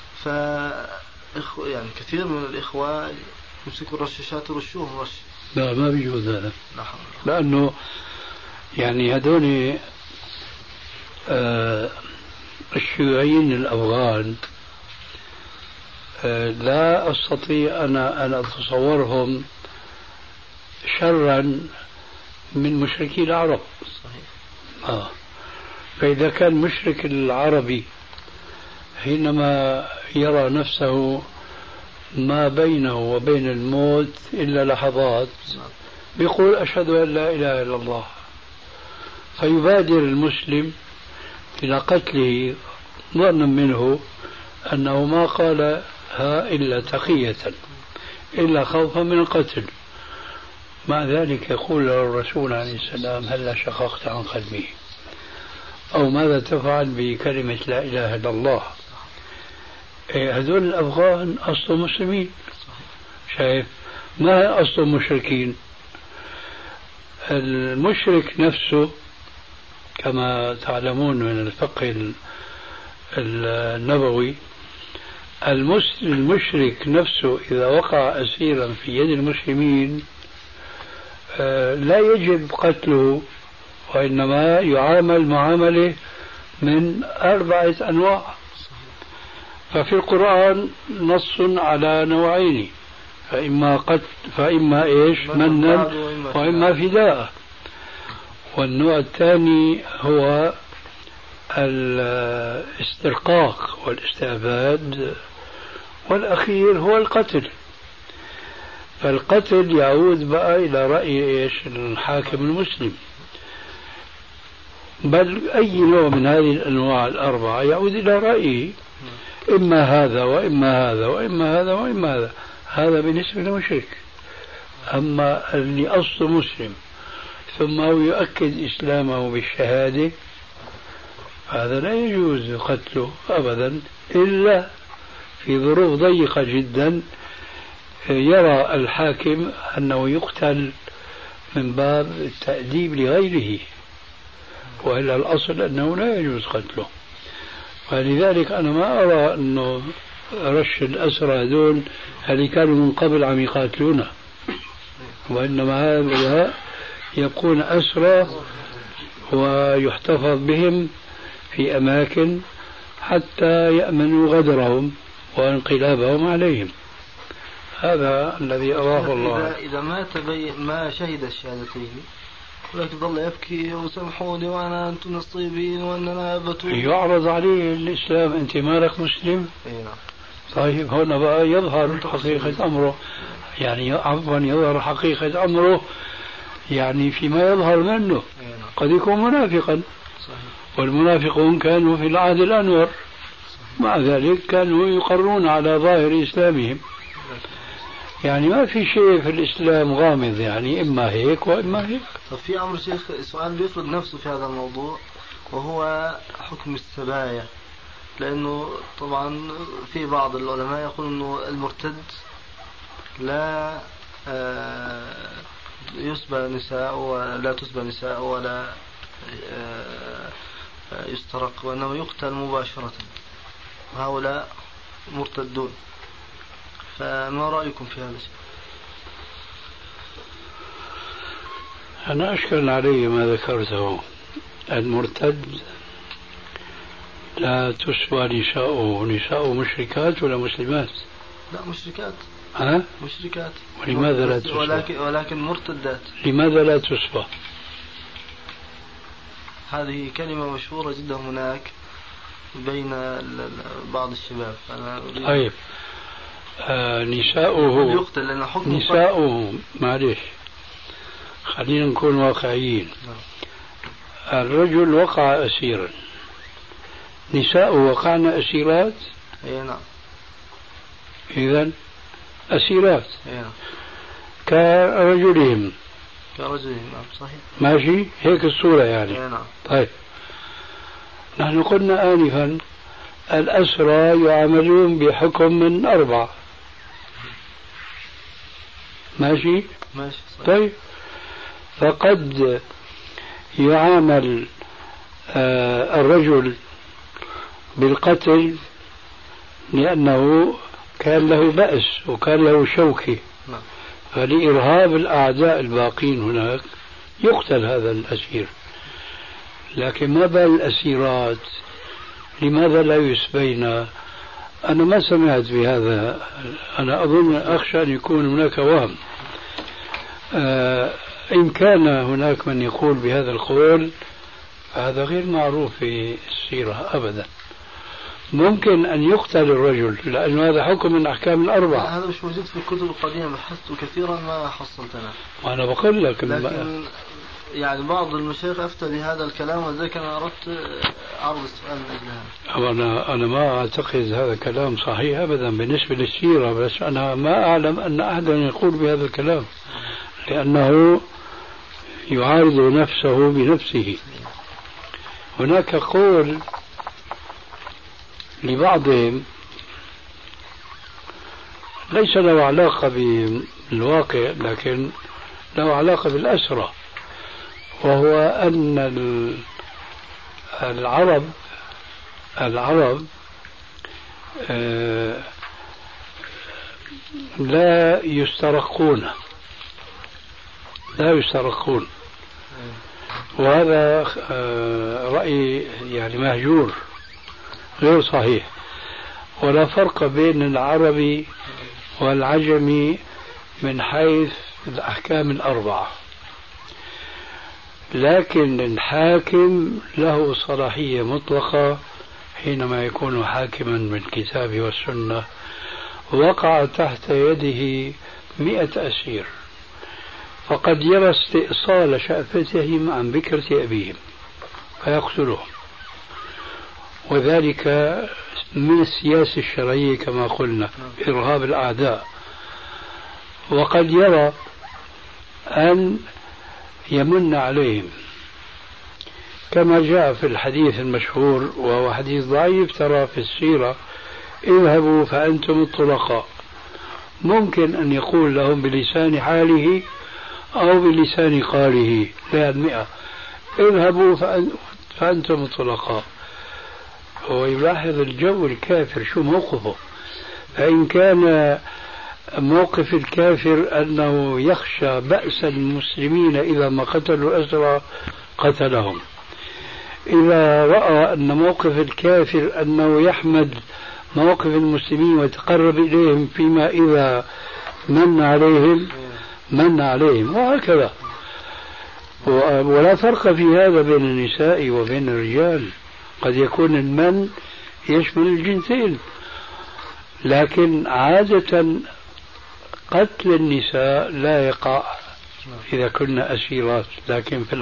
يعني كثير من الإخوة يمسكوا الرشاشات يرشوهم رش. لا ما بيجوز هذا، لأنه يعني هذول الشيوعيين الأفغان لا أستطيع أن أتصورهم شرا من مشركي العرب. فإذا كان مشرك العربي حينما يرى نفسه ما بينه وبين الموت إلا لحظات يقول أشهد أن لا إله إلا الله، فيبادر المسلم إلى قتله ظنا منه أنه ما قالها إلا تقية إلا خوفا من القتل. مع ذلك يقول الرسول عليه السلام هلا شققت عن قلبه، أو ماذا تفعل بكلمة لا إله إلا الله؟ هذول الأفغان أصلهم مسلمين، شايف؟ ما أصلهم مشركين. المشرك نفسه كما تعلمون من الفقه النبوي، المشرك نفسه إذا وقع أسيرا في يد المسلمين لا يجب قتله، وإنما يعامل معاملة من 4 أنواع. ففي القرآن نص على نوعين، فإما إيش منا وإما فداء. والنوع الثاني هو الاسترقاق والاستعباد، والأخير هو القتل. فالقتل يعود بقى إلى رأي إيش الحاكم المسلم، بل أي نوع من هذه الأنواع الأربعة يعود إلى رأيه، إما هذا وإما هذا وإما هذا وإما هذا. هذا بالنسبة للمشرك. أما اللي أصله مسلم ثم هو يؤكد إسلامه بالشهادة، هذا لا يجوز قتله أبدا إلا في ظروف ضيقة جدا يرى الحاكم أنه يقتل من باب التأديب لغيره، وإلا الأصل أنه لا يجوز قتله. ولذلك أنا ما أرى أنه رش الأسرى هذول اللي كانوا من قبل عم يقاتلونا، وإنما هؤلاء يكون أسرى ويحتفظ بهم في أماكن حتى يأمنوا غدرهم وانقلابهم عليهم. هذا الذي أراه الله. إذا ما شهد الشهادتين ولكن ظل يبكي وسامحوني وأنا أنتم نصيبين وأننا بتوب، يعرض عليه الإسلام، أنت مالك مسلم؟ طيب هنا بقى يظهر حقيقة أمره، يعني عفوا يظهر حقيقة أمره، يعني فيما يظهر منه قد يكون منافقا، والمنافقون كانوا في العهد الأنور، مع ذلك كانوا يقرون على ظاهر إسلامهم. يعني ما في شيء في الإسلام غامض، يعني إما هيك وإما هيك. طب في أمر شيخ سؤال بيفرض نفسه في هذا الموضوع، وهو حكم السبايا، لأنه طبعا في بعض العلماء يقول أنه المرتد لا يسبى نساء ولا تسبى نساء ولا يسترق، وإنما يقتل مباشرة، وهؤلاء مرتدون. فما رأيكم في هذا الشيء؟ أنا أشكل علي ما ذكرته. المرتد لا تسوى نساؤه. نساؤه مشركات ولا مسلمات؟ لا مشركات. مشركات. ولماذا لا تسوى؟ ولكن مرتدات. لماذا لا تسوى؟ هذه كلمة مشهورة جدا هناك بين بعض الشباب. طيب نساؤه معلش خلينا نكون واقعيين. الرجل وقع أسيرا، نساؤه وقعن أسيرات. نعم. إذن أسيرات. نعم. كرجلهم. نعم صحيح. ماشي هيك الصورة يعني. نعم. طيب نحن قلنا آنفا الأسرى يعاملون بحكم من 4. ماشي صحيح. طيب فقد يعامل الرجل بالقتل لأنه كان له بأس وكان له شوكة، فلإرهاب الأعداء الباقين هناك يقتل هذا الأسير. لكن ما بال الأسيرات؟ لماذا لا يسبين؟ أنا ما سمعت بهذا. أنا أظن أخشى أن يكون هناك وهم. إن كان هناك من يقول بهذا القول فهذا غير معروف في السيرة أبدا. ممكن أن يقتل الرجل لأنه هذا حكم من أحكام 4. هذا مش موجود في الكتب القديمة، بحثت كثيرا ما حصلتنا. وأنا بقول لك لكن يعني بعض المشايخ أفتى بهذا الكلام، وذلك أنا أردت عرض السؤال من أجل أنا ما أعتقد هذا كلام صحيح أبدا بالنسبة للسيرة، بس أنا ما أعلم أن أحدا يقول بهذا الكلام لأنه يعارض نفسه بنفسه. هناك قول لبعضهم ليس له علاقة بالواقع لكن له علاقة بالأسرة، وهو أن العرب لا يسترقون، وهذا رأي يعني مهجور غير صحيح. ولا فرق بين العربي والعجمي من حيث الأحكام 4. لكن الحاكم له صلاحية مطلقة حينما يكون حاكما بالكتاب والسنة وقع تحت يده 100 أسير، فقد يرى استئصال شأفتهم عن بكرة أبيهم فيقتلهم، وذلك من السياسة الشرعية كما قلنا إرهاب الأعداء. وقد يرى أن يمن عليهم كما جاء في الحديث المشهور وهو حديث ضعيف ترى في السيرة: اذهبوا فأنتم الطلقاء. ممكن أن يقول لهم بلسان حاله أو بلسان قاله لا 100: اذهبوا فأنتم الطلقاء. هو يلاحظ الجو الكافر شو موقفه، فإن كان موقف الكافر أنه يخشى بأس المسلمين إذا ما قتلوا الأسرى قتلهم، إذا رأى أن موقف الكافر أنه يحمد مواقف المسلمين ويتقرب إليهم فيما إذا من عليهم وهكذا. ولا فرق في هذا بين النساء وبين الرجال، قد يكون المن يشمل الجنسين، لكن عادة قتل النساء لا يقع إذا كنا أسيرات، لكن في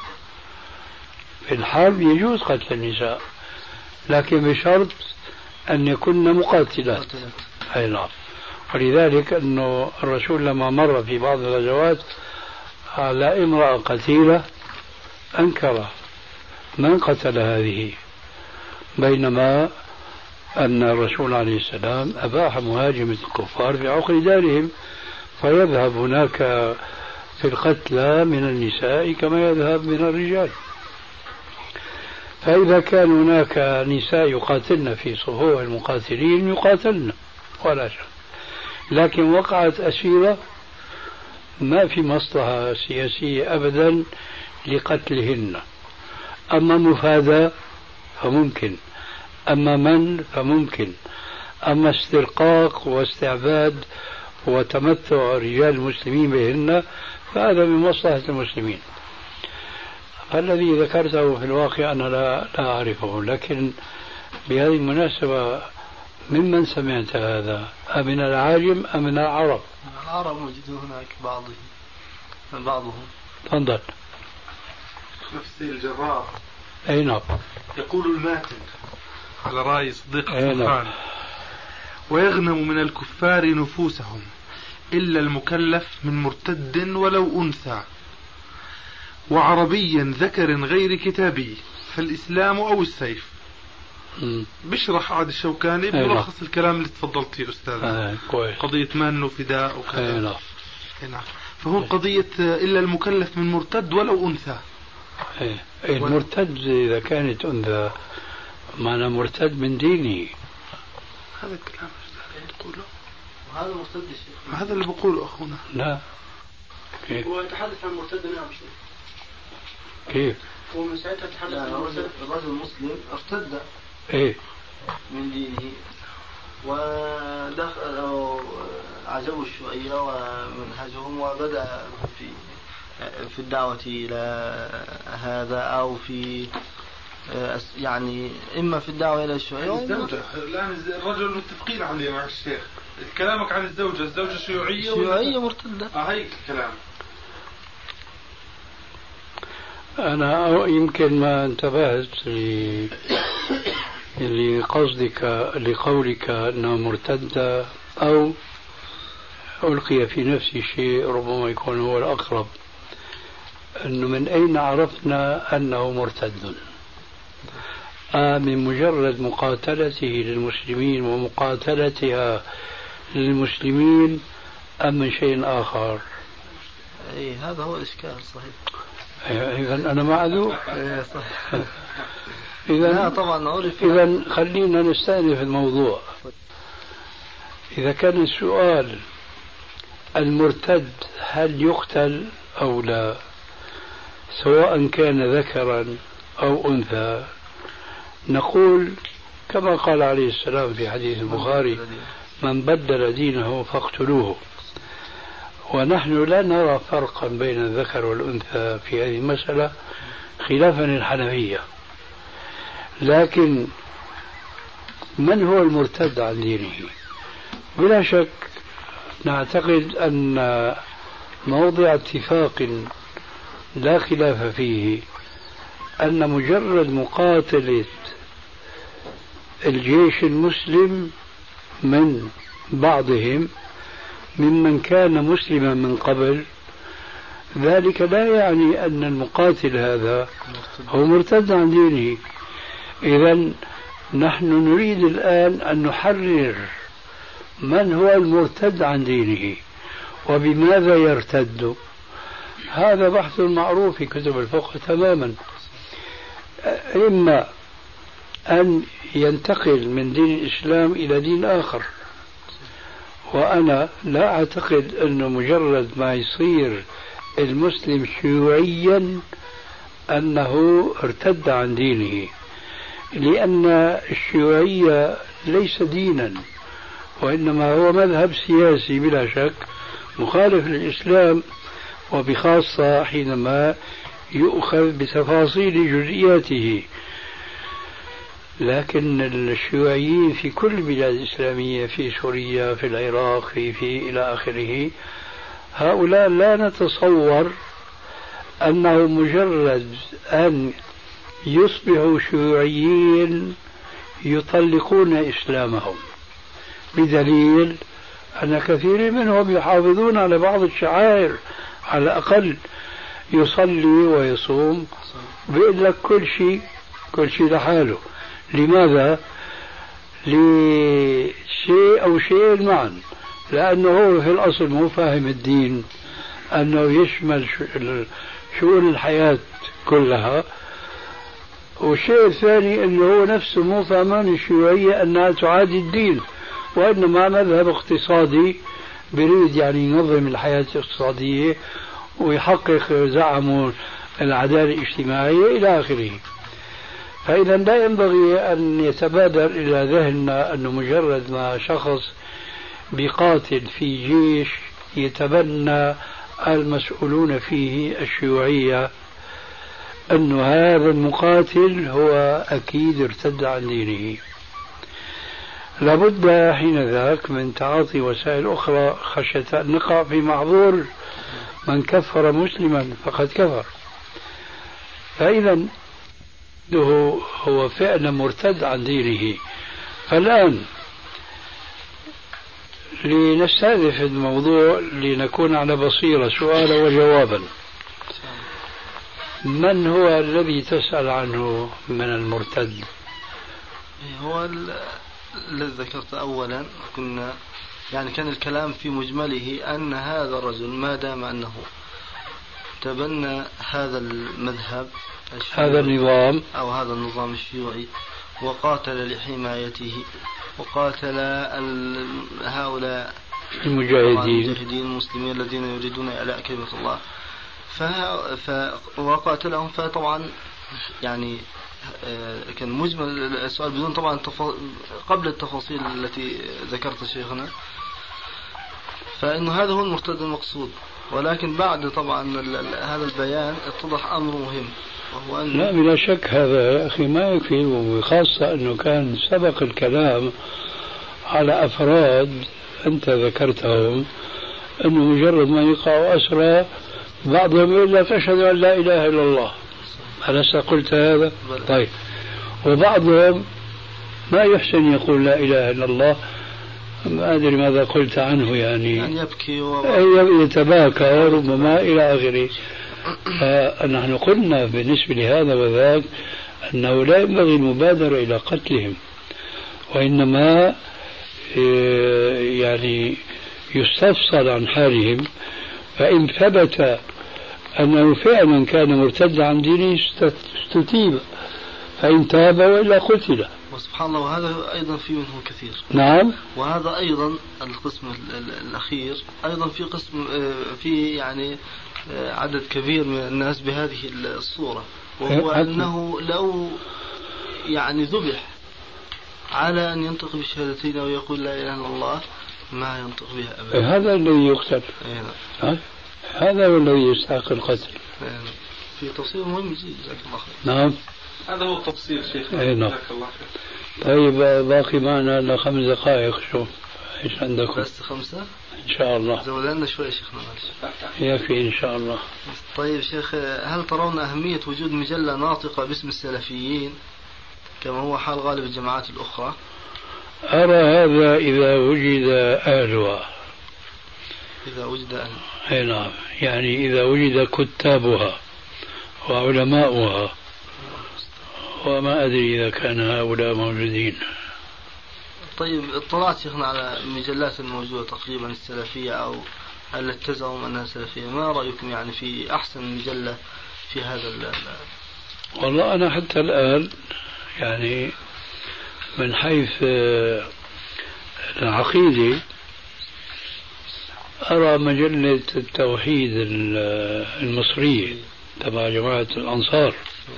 الحرب يجوز قتل النساء، لكن بشرط أن يكن مقاتلات. أي نعم. ولذلك أنه الرسول لما مر في بعض الغزوات على امرأة قتيلة أنكر من قتل هذه، بينما أن الرسول عليه السلام أباح مهاجمة الكفار في عقر دارهم، فيذهب هناك في القتلى من النساء كما يذهب من الرجال. فإذا كان هناك نساء يقاتلن في صفوف المقاتلين يقاتلن ولا شيء، لكن وقعت أسيرة ما في مصلحة سياسية أبدا لقتلهن. أما مفادى فممكن، أما من فممكن، أما استرقاق واستعباد وتمتع رجال المسلمين بهن فهذا من مصلحة المسلمين. فالذي ذكرته في الواقع أنا لا أعرفه، لكن بهذه المناسبة ممن سمعت هذا؟ أمن العاجم أم من العرب؟ العرب موجودون هناك بعضهم. تفضل. نفس الجراح. أي نعم. يقول الماتن على رأي صديق السلطان: ويغنم من الكفار نفوسهم إلا المكلف من مرتد ولو أنثى وعربيا ذكر غير كتابي فالإسلام أو السيف. بشرح عاد الشوكاني بلخص الكلام اللي تفضلت فيه أستاذ. قضية مان وفداء وكذا. نعم. فهو قضية إلا المكلف من مرتد ولو أنثى. المرتد إذا كانت أنثى معنى مرتد من ديني. هذا الكلام تقوله، وهذا مرتد الشيخ، هذا اللي بقوله أخونا. لا هو يتحدث عن مرتد نعم شيخ. كيف؟ هو من ساعتها يتحدث عن الرجل المسلم ارتد من دينه ودخل عجبوا شوية ومنهجهم وبدأ في الدعوة إلى هذا أو في يعني إما في الدعوة إلى الشيوعية. الزوجة الآن الرجل متفقين عليه مع الشيخ. كلامك عن الزوجة شيوعية مرتدة. هيك الكلام. أنا يمكن ما انتبهت لقصدك لقولك أنه مرتدة أو ألقي في نفسي شيء ربما يكون هو الأقرب، أنه من أين عرفنا أنه مرتد؟ من مجرد مقاتلته للمسلمين ومقاتلتها للمسلمين أم من شيء آخر؟ هذا هو الإشكال. صحيح. إذا أنا معذور. صحيح. إذا طبعا إذا خلينا نستأنف الموضوع. إذا كان السؤال المرتد هل يقتل أو لا، سواء كان ذكرا أو أنثى، نقول كما قال عليه السلام في حديث البخاري: من بدل دينه فاقتلوه. ونحن لا نرى فرقا بين الذكر والأنثى في هذه المسألة خلافا للحنفية. لكن من هو المرتد عن دينه؟ بلا شك نعتقد أن موضع اتفاق لا خلاف فيه أن مجرد مقاتلة الجيش المسلم من بعضهم ممن كان مسلما من قبل، ذلك لا يعني أن المقاتل هذا هو مرتد عن دينه. إذن نحن نريد الآن أن نحرر من هو المرتد عن دينه وبماذا يرتد. هذا بحث معروف في كتب الفقه تماما. إما أن ينتقل من دين الإسلام إلى دين آخر، وأنا لا أعتقد أنه مجرد ما يصير المسلم شيوعيا أنه ارتد عن دينه، لأن الشيوعية ليس دينا وإنما هو مذهب سياسي بلا شك مخالف للإسلام، وبخاصة حينما يؤخذ بتفاصيل جزئياته. لكن الشيوعيين في كل البلاد الإسلامية، في سوريا، في العراق، في إلى آخره، هؤلاء لا نتصور أنه مجرد أن يصبحوا شيوعيين يطلقون إسلامهم، بدليل أن كثير منهم يحافظون على بعض الشعائر، على الأقل يصلي ويصوم، بيقول لك كل شيء لحاله. لماذا؟ لشيء أو شيء معا، لأنه هو في الأصل مو فاهم الدين أنه يشمل شؤون الحياة كلها. والشيء الثاني أنه هو نفسه مو فاهمان الشيوعية أنها تعادي الدين، وإنما مذهب اقتصادي بريد يعني ينظم الحياة الاقتصادية ويحقق زعمه العدالة الاجتماعية إلى آخره. فإذا لا ينبغي أن يتبادر إلى ذهننا أنه مجرد ما شخص بقاتل في جيش يتبنى المسؤولون فيه الشيوعية أن هذا المقاتل هو أكيد ارتد عن دينه. لابد حين ذاك من تعاطي وسائل أخرى خشية أن نقع في معذور من كفر مسلما فقد كفر. فإذا هو فعلا مرتد عن دينه. فالآن لنستهدف الموضوع لنكون على بصيرة سؤالا وجوابا. من هو الذي تسأل عنه من المرتد؟ هو الذي ذكرت أولا، كنا يعني كان الكلام في مجمله أن هذا الرجل ما دام أنه تبنى هذا المذهب هذا النظام أو هذا النظام الشيوعي وقاتل لحمايته وقاتل هؤلاء المجاهدين المسلمين الذين يريدون إعلاء كلمة الله وقاتلهم، فطبعا يعني كان مجمل السؤال بدون طبعا قبل التفاصيل التي ذكرت شيخنا، فإنه هذا هو المرتد المقصود. ولكن بعد طبعا هذا البيان اتضح أمر مهم، وهو أن لا بلا شك هذا يا أخي ما يكفي، وخاصة أنه كان سبق الكلام على أفراد أنت ذكرتهم أنه مجرد ما يقع أسرى بعضهم يقول لك أشهد أن لا إله إلا الله، ألست قلت هذا؟ طيب. وبعضهم ما يحسن يقول لا إله إلا الله، ما أدري ماذا قلت عنه، يعني يبكي يتباكى وربما إلى آخره. فنحن قلنا بالنسبة لهذا وذاك أنه لا ينبغي المبادرة إلى قتلهم، وإنما يعني يستفصل عن حالهم، فإن ثبت أنه فعلا كان مرتد عن دينه استتيب، فإن تاب وإلا قتل. وسبحان الله، وهذا أيضا في منه كثير. نعم. وهذا أيضا القسم الأخير أيضا في قسم في يعني عدد كبير من الناس بهذه الصورة، وهو أنه لو يعني ذبح على أن ينطق بالشهادتين ويقول لا إله إلا الله ما ينطق بها أبدا. هذا الذي يقتل. هذا هو الذي يستحق القتل. في تفصيل مهم جدا. جزاك الله خير. نعم هذا هو التفصيل شيخ. نعم. طيب باقي معنا ل 5 دقائق. شوف ايش عندكم؟ بس 5 ان شاء الله. زود لنا شوي شيخنا معلش. يكفي ان شاء الله. طيب شيخ، هل ترون أهمية وجود مجلة ناطقة باسم السلفيين كما هو حال غالب الجماعات الأخرى؟ أرى هذا إذا وجد أهلها. إذا وجد أهلها. نعم، يعني إذا وجد كتابها وعلماؤها، وما أدري إذا كان هؤلاء موجودين. طيب اطلعت شيخنا على المجلات الموجودة تقريبا السلفية أو التي تزعم أنها سلفية، ما رأيكم يعني في أحسن مجلة في هذا والله أنا حتى الآن يعني من حيث العقيدة أرى مجلة التوحيد المصرية تبع جماعة الأنصار،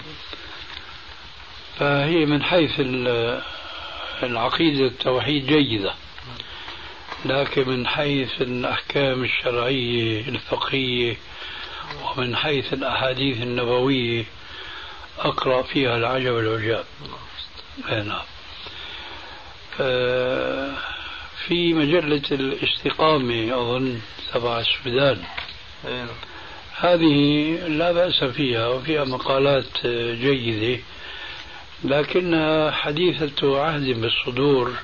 فهي من حيث العقيدة التوحيد جيدة، لكن من حيث الأحكام الشرعية الفقهية ومن حيث الأحاديث النبوية أقرأ فيها العجب العجاب. نعم. في مجلة الاستقامة أظن تبع السودان، هذه لا بأس فيها وفيها مقالات جيدة، لكنها حديثة عهد بالصدور،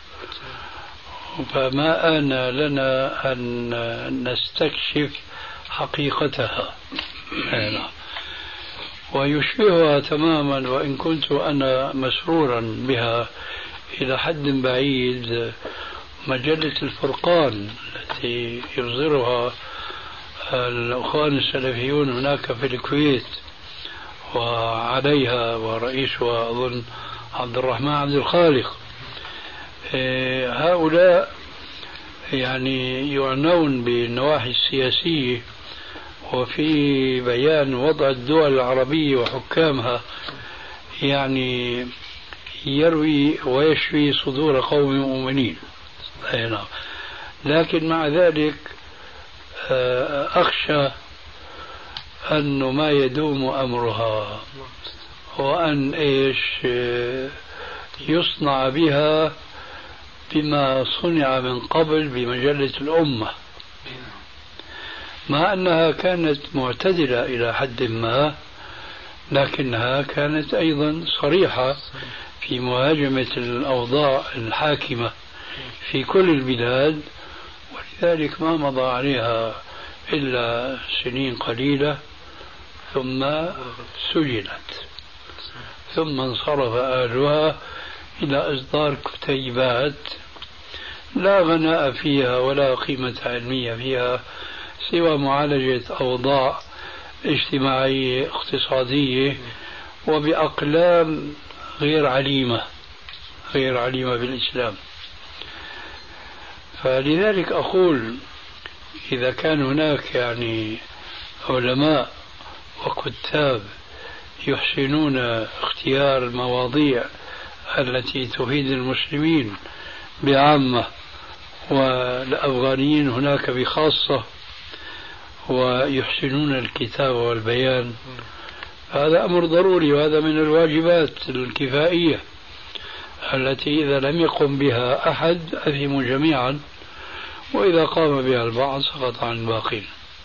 فما آن لنا أن نستكشف حقيقتها. ويشبهها تماما، وإن كنت أنا مسرورا بها إلى حد بعيد، مجلة الفرقان التي يصدرها الأخوان السلفيون هناك في الكويت، وعليها ورئيسها أظن عبد الرحمن عبد الخالق. هؤلاء يعني يعنون بالنواحي السياسية وفي بيان وضع الدول العربية وحكامها، يعني يروي ويشفي صدور قوم مؤمنين. لكن مع ذلك أخشى أنه ما يدوم أمرها، وأن يصنع بها بما صنع من قبل بمجلة الأمة، مع أنها كانت معتدلة إلى حد ما، لكنها كانت أيضا صريحة في مهاجمة الأوضاع الحاكمة في كل البلاد، ولذلك ما مضى عليها إلا سنين قليلة ثم سجنت، ثم انصرف أهلها إلى إصدار كتيبات لا غناء فيها ولا قيمة علمية فيها سوى معالجة أوضاع اجتماعية اقتصادية وبأقلام غير عليمة بالإسلام. فلذلك أقول إذا كان هناك يعني علماء وكتاب يحسنون اختيار المواضيع التي تفيد المسلمين بعامة والأفغانيين هناك بخاصة، ويحسنون الكتابة والبيان، هذا أمر ضروري، وهذا من الواجبات الكفائية التي إذا لم يقم بها أحد أثموا جميعا، وإذا قام بها البعض سقط عن الباقين.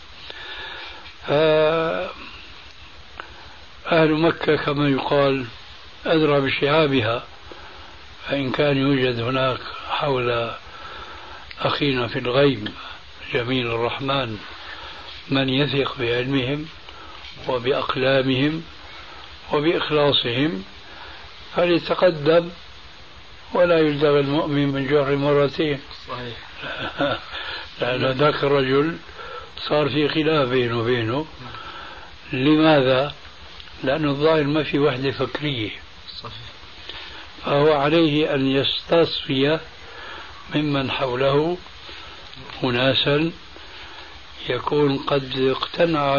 أهل مكة كما يقال أدرى بشعابها، فإن كان يوجد هناك حول أخينا في الغيب جميل الرحمن من يثق بعلمهم وبأقلامهم وبإخلاصهم فليتقدم، ولا يلدغ المؤمن من جحر مرتين. صحيح. لأن ذاك الرجل صار في خلاف بينه وبينه. لماذا؟ لأنه الظاهر ما في وحدة فكرية. صحيح. فهو عليه أن يستصفي ممن حوله أناسا يكون قد اقتنع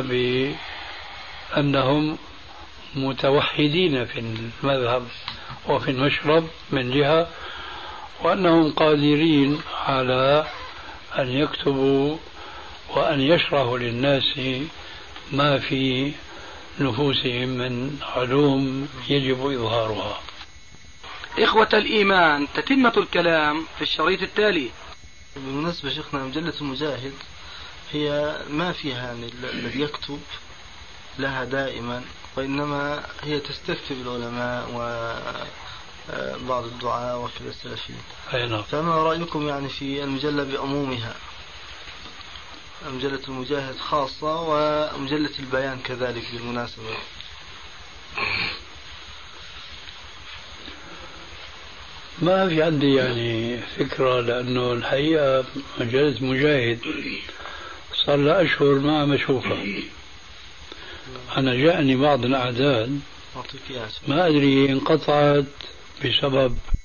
بأنهم متوحدين في المذهب وفي المشرب من جهة، وأنهم قادرين على أن يكتبوا وأن يشرحوا للناس ما في نفوسهم من علوم يجب إظهارها. إخوة الإيمان، تتمة الكلام في الشريط التالي. بالمناسبة شيخنا مجلة المجاهد هي ما فيها يعني الذي يكتب لها دائما، وإنما هي تستكتب العلماء وبعض الدعاء وكذا السلفيين. فما رأيكم يعني في المجلة بعمومها؟ مجلة المجاهد خاصة ومجلة البيان كذلك بالمناسبة. ما في عندي يعني فكرة، لأنه الحقيقة مجلة مجاهد صار لها أشهر ما بشوفها. أنا جاءني بعض الأعداد ما أدري انقطعت بسبب